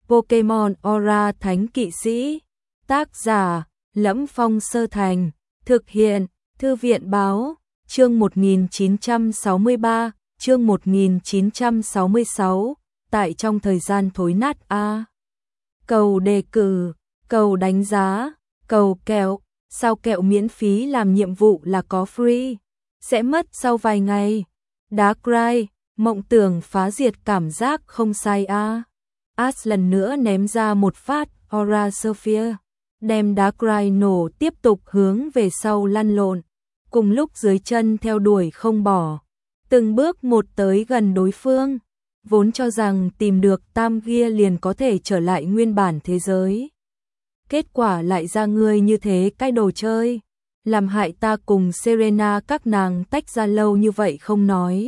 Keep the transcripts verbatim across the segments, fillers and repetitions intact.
Pokemon Aura Thánh Kỵ Sĩ. Tác giả: Lẫm Phong Sơ Thành. Thực hiện: Thư viện báo. Chương một nghìn chín trăm sáu mươi ba, chương một nghìn chín trăm sáu mươi sáu. Tại trong thời gian thối nát a. Cầu đề cử, cầu đánh giá, cầu kẹo. Sao kẹo miễn phí làm nhiệm vụ là có free, sẽ mất sau vài ngày. Darkrai, mộng tưởng phá diệt cảm giác không sai a. Ash lần nữa ném ra một phát Aura Sphere, đem Darkrai nổ, tiếp tục hướng về sau lăn lộn, cùng lúc dưới chân theo đuổi không bỏ, từng bước một tới gần đối phương, vốn cho rằng tìm được Tam Gia liền có thể trở lại nguyên bản thế giới. Kết quả lại ra ngươi như thế cái đồ chơi, làm hại ta cùng Serena các nàng tách ra lâu như vậy không nói.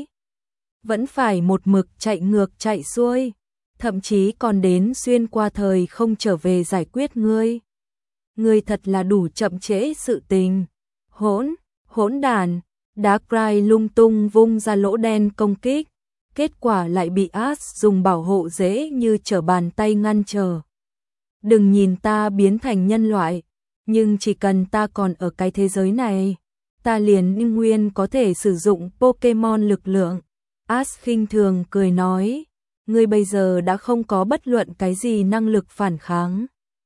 Vẫn phải một mực chạy ngược chạy xuôi, thậm chí còn đến xuyên qua thời không trở về giải quyết ngươi. Ngươi thật là đủ chậm trễ sự tình. Hỗn, hỗn đàn, Darkrai lung tung vung ra lỗ đen công kích, kết quả lại bị Ash dùng bảo hộ dễ như trở bàn tay ngăn trở. Đừng nhìn ta biến thành nhân loại, nhưng chỉ cần ta còn ở cái thế giới này, ta liền nguyên có thể sử dụng Pokemon lực lượng. Ash khinh thường cười nói, ngươi bây giờ đã không có bất luận cái gì năng lực phản kháng.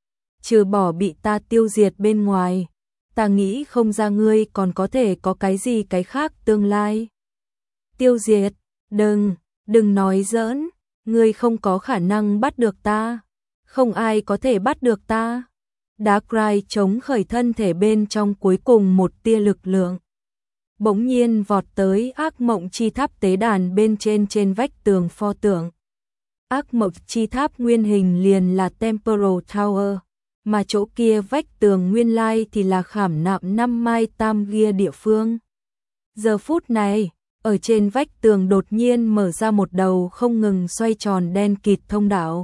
Trừ bỏ bị ta tiêu diệt bên ngoài, ta nghĩ không ra ngươi còn có thể có cái gì cái khác tương lai. Tiêu diệt? Đừng, đừng nói giỡn, ngươi không có khả năng bắt được ta. Không ai có thể bắt được ta. Darkrai chống khởi thân thể bên trong cuối cùng một tia lực lượng, bỗng nhiên vọt tới ác mộng chi tháp tế đàn bên trên trên vách tường pho tượng. Ác mộng chi tháp nguyên hình liền là Temporal Tower, mà chỗ kia vách tường nguyên lai thì là khảm nạm năm mai Tam Gia địa phương. Giờ phút này, ở trên vách tường đột nhiên mở ra một đầu không ngừng xoay tròn đen kịt thông đạo.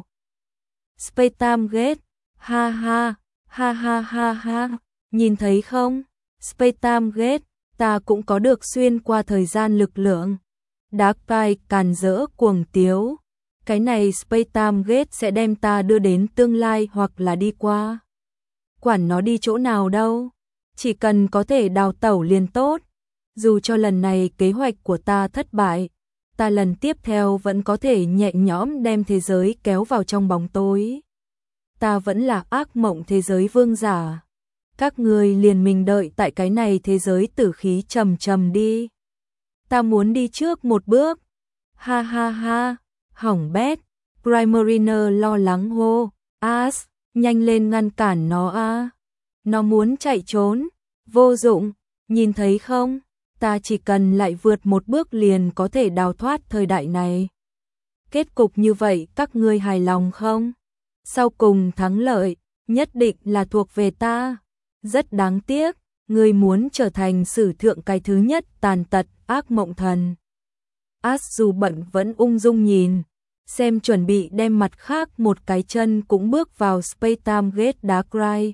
Spaytam Gate, ha ha, ha ha ha ha, nhìn thấy không? Spaytam Gate, ta cũng có được xuyên qua thời gian lực lượng. Darkrai càn rỡ cuồng tiếu, cái này Spaytam Gate sẽ đem ta đưa đến tương lai hoặc là đi qua. Quản nó đi chỗ nào đâu, chỉ cần có thể đào tẩu liền tốt. Dù cho lần này kế hoạch của ta thất bại, ta lần tiếp theo vẫn có thể nhẹ nhõm đem thế giới kéo vào trong bóng tối. Ta vẫn là ác mộng thế giới vương giả. Các ngươi liền mình đợi tại cái này thế giới tử khí trầm trầm đi. Ta muốn đi trước một bước. Ha ha ha, hỏng bét. Primarina lo lắng hô. Ash, nhanh lên ngăn cản nó a. Nó muốn chạy trốn. Vô dụng, nhìn thấy không? Ta chỉ cần lại vượt một bước liền có thể đào thoát thời đại này. Kết cục như vậy các ngươi hài lòng không? Sau cùng thắng lợi, nhất định là thuộc về ta. Rất đáng tiếc, ngươi muốn trở thành sử thượng cái thứ nhất tàn tật ác mộng thần. Ash dù bận vẫn ung dung nhìn, xem chuẩn bị đem mặt khác một cái chân cũng bước vào Spaytam Gate. Darkrai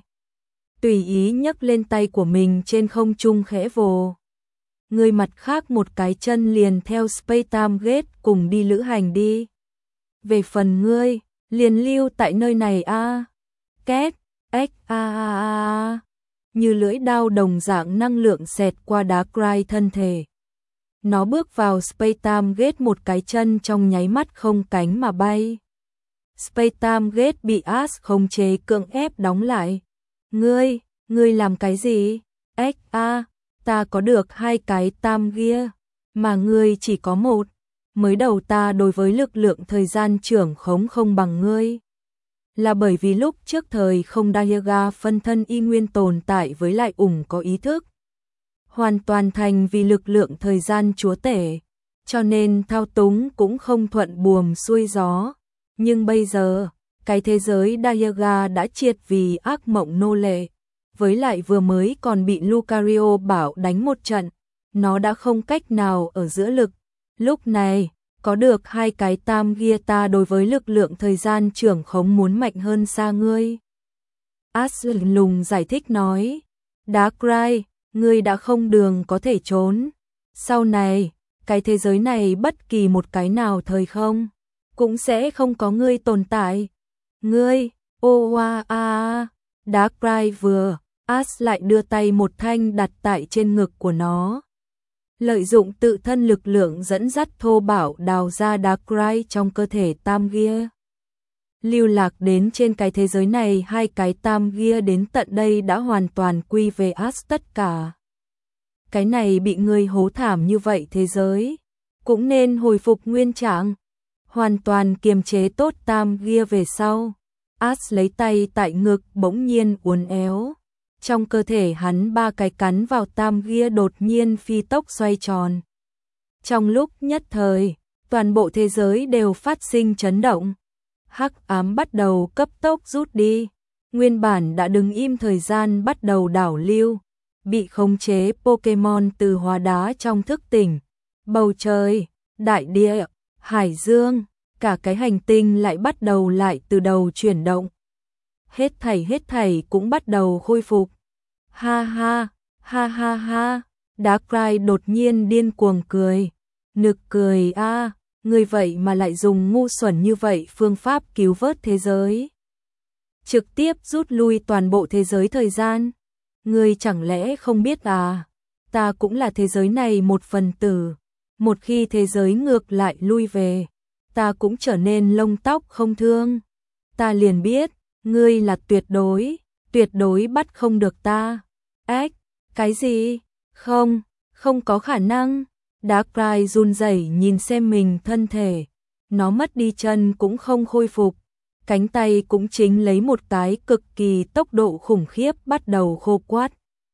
tùy ý nhấc lên tay của mình trên không trung khẽ vồ. Ngươi mặt khác một cái chân liền theo Spaytam Gate cùng đi lữ hành đi. Về phần ngươi, liền lưu tại nơi này a. Két, ếch a a a. Như lưỡi đao đồng dạng năng lượng xẹt qua Darkrai thân thể. Nó bước vào Spaytam Gate một cái chân trong nháy mắt không cánh mà bay. Spaytam Gate bị Ash khống chế cưỡng ép đóng lại. Ngươi, ngươi làm cái gì? Ếch a. Ta có được hai cái Tam Gia, mà ngươi chỉ có một. Mới đầu ta đối với lực lượng thời gian trưởng khống không bằng ngươi, là bởi vì lúc trước thời không Dialga phân thân y nguyên tồn tại với lại ủng có ý thức. Hoàn toàn thành vì lực lượng thời gian chúa tể, cho nên thao túng cũng không thuận buồm xuôi gió. Nhưng bây giờ, cái thế giới Dialga đã triệt vì ác mộng nô lệ. Với lại vừa mới còn bị Lucario bảo đánh một trận, nó đã không cách nào ở giữa lực. Lúc này, có được hai cái Tam Gia ta đối với lực lượng thời gian trưởng khống muốn mạnh hơn xa ngươi. Ash lùng giải thích nói, Darkrai, ngươi đã không đường có thể trốn. Sau này, cái thế giới này bất kỳ một cái nào thời không, cũng sẽ không có ngươi tồn tại. Ngươi, ô a a, Darkrai vừa, Ash lại đưa tay một thanh đặt tại trên ngực của nó. Lợi dụng tự thân lực lượng dẫn dắt thô bạo đào ra Darkrai trong cơ thể Tam Gia. Lưu lạc đến trên cái thế giới này, hai cái Tam Gia đến tận đây đã hoàn toàn quy về Ash tất cả. Cái này bị người hố thảm như vậy thế giới, cũng nên hồi phục nguyên trạng, hoàn toàn kiềm chế tốt Tam Gia về sau. Ash lấy tay tại ngực bỗng nhiên uốn éo. Trong cơ thể hắn ba cái cắn vào Tam Gia đột nhiên phi tốc xoay tròn. Trong lúc nhất thời, toàn bộ thế giới đều phát sinh chấn động. Hắc ám bắt đầu cấp tốc rút đi. Nguyên bản đã đứng im thời gian bắt đầu đảo lưu. Bị khống chế Pokemon từ hóa đá trong thức tỉnh. Bầu trời, đại địa, hải dương, cả cái hành tinh lại bắt đầu lại từ đầu chuyển động. Hết thảy hết thảy cũng bắt đầu khôi phục. Ha ha, ha ha ha, Darkrai đột nhiên điên cuồng cười. Nực cười a, à, người vậy mà lại dùng ngu xuẩn như vậy phương pháp cứu vớt thế giới. Trực tiếp rút lui toàn bộ thế giới thời gian. Người chẳng lẽ không biết à, ta cũng là thế giới này một phần tử. Một khi thế giới ngược lại lui về, ta cũng trở nên lông tóc không thương. Ta liền biết, ngươi là tuyệt đối, tuyệt đối bắt không được ta. Ếch, cái gì? Không, không có khả năng. Darkrai run rẩy nhìn xem mình thân thể. Nó mất đi chân cũng không khôi phục. Cánh tay cũng chính lấy một cái cực kỳ tốc độ khủng khiếp bắt đầu khô quắt.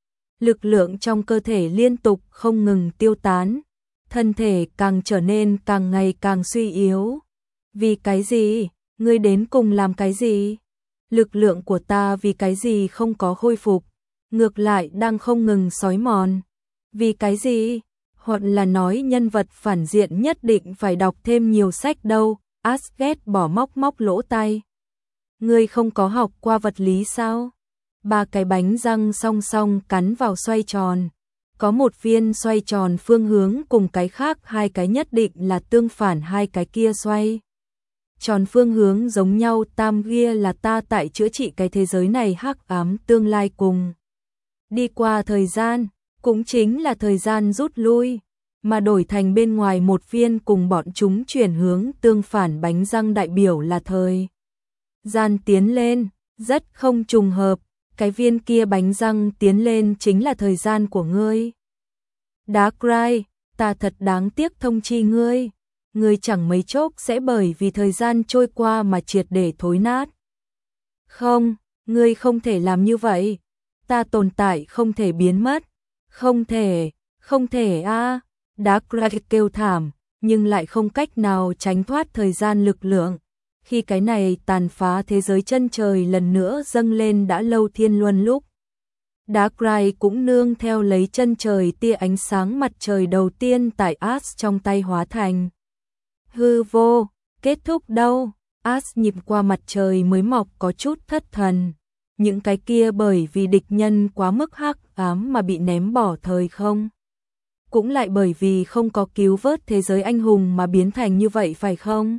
Lực lượng trong cơ thể liên tục không ngừng tiêu tán. Thân thể càng trở nên càng ngày càng suy yếu. Vì cái gì? Ngươi đến cùng làm cái gì? Lực lượng của ta vì cái gì không có khôi phục? Ngược lại đang không ngừng xói mòn. Vì cái gì? Hoặc là nói nhân vật phản diện nhất định phải đọc thêm nhiều sách đâu. Ash ghét bỏ móc móc lỗ tai. Ngươi không có học qua vật lý sao? Ba cái bánh răng song song cắn vào xoay tròn. Có một viên xoay tròn phương hướng cùng cái khác hai cái nhất định là tương phản hai cái kia xoay. Tròn phương hướng giống nhau. Tam Gia là ta tại chữa trị cái thế giới này hắc ám tương lai cùng. Đi qua thời gian, cũng chính là thời gian rút lui, mà đổi thành bên ngoài một viên cùng bọn chúng chuyển hướng tương phản bánh răng đại biểu là thời gian tiến lên, rất không trùng hợp, cái viên kia bánh răng tiến lên chính là thời gian của ngươi. Darkrai, ta thật đáng tiếc thông chi ngươi, ngươi chẳng mấy chốc sẽ bởi vì thời gian trôi qua mà triệt để thối nát. Không, ngươi không thể làm như vậy, ta tồn tại không thể biến mất, không thể, không thể a. À. Darkrai kêu thảm, nhưng lại không cách nào tránh thoát thời gian lực lượng. Khi cái này tàn phá thế giới chân trời lần nữa dâng lên đã lâu thiên luân lúc. Darkrai cũng nương theo lấy chân trời tia ánh sáng mặt trời đầu tiên tại Ash trong tay hóa thành. Hư vô, kết thúc đâu? Ash nhịp qua mặt trời mới mọc có chút thất thần. Những cái kia bởi vì địch nhân quá mức hắc ám mà bị ném bỏ thời không. Cũng lại bởi vì không có cứu vớt thế giới anh hùng mà biến thành như vậy phải không?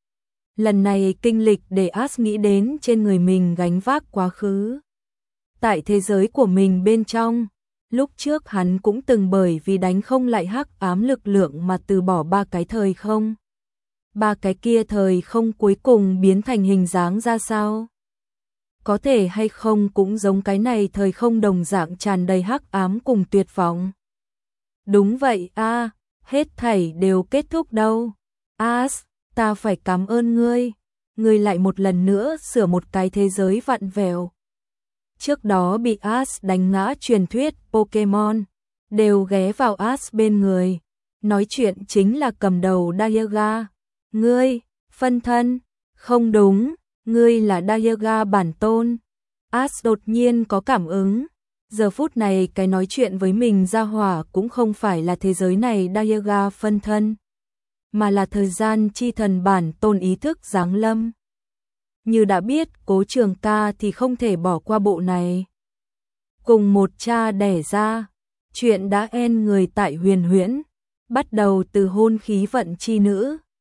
Lần này kinh lịch để Ash nghĩ đến trên người mình gánh vác quá khứ. Tại thế giới của mình bên trong, lúc trước hắn cũng từng bởi vì đánh không lại hắc ám lực lượng mà từ bỏ ba cái thời không. Ba cái kia thời không cuối cùng biến thành hình dáng ra sao? Có thể hay không cũng giống cái này thời không đồng dạng tràn đầy hắc ám cùng tuyệt vọng. Đúng vậy a, à, hết thảy đều kết thúc đâu. Ash, ta phải cảm ơn ngươi. Ngươi lại một lần nữa sửa một cái thế giới vặn vẹo. Trước đó bị Ash đánh ngã truyền thuyết Pokemon, đều ghé vào Ash bên người. Nói chuyện chính là cầm đầu Dialga. Ngươi, phân thân, không đúng, ngươi là Dialga bản tôn. Ash đột nhiên có cảm ứng. Giờ phút này cái nói chuyện với mình ra hỏa cũng không phải là thế giới này Dialga phân thân, mà là thời gian chi thần bản tôn ý thức giáng lâm. Như đã biết Cố Trường Ca thì không thể bỏ qua bộ này. Cùng một cha đẻ ra, chuyện đã en người tại huyền huyễn, bắt đầu từ hôn khí vận chi nữ,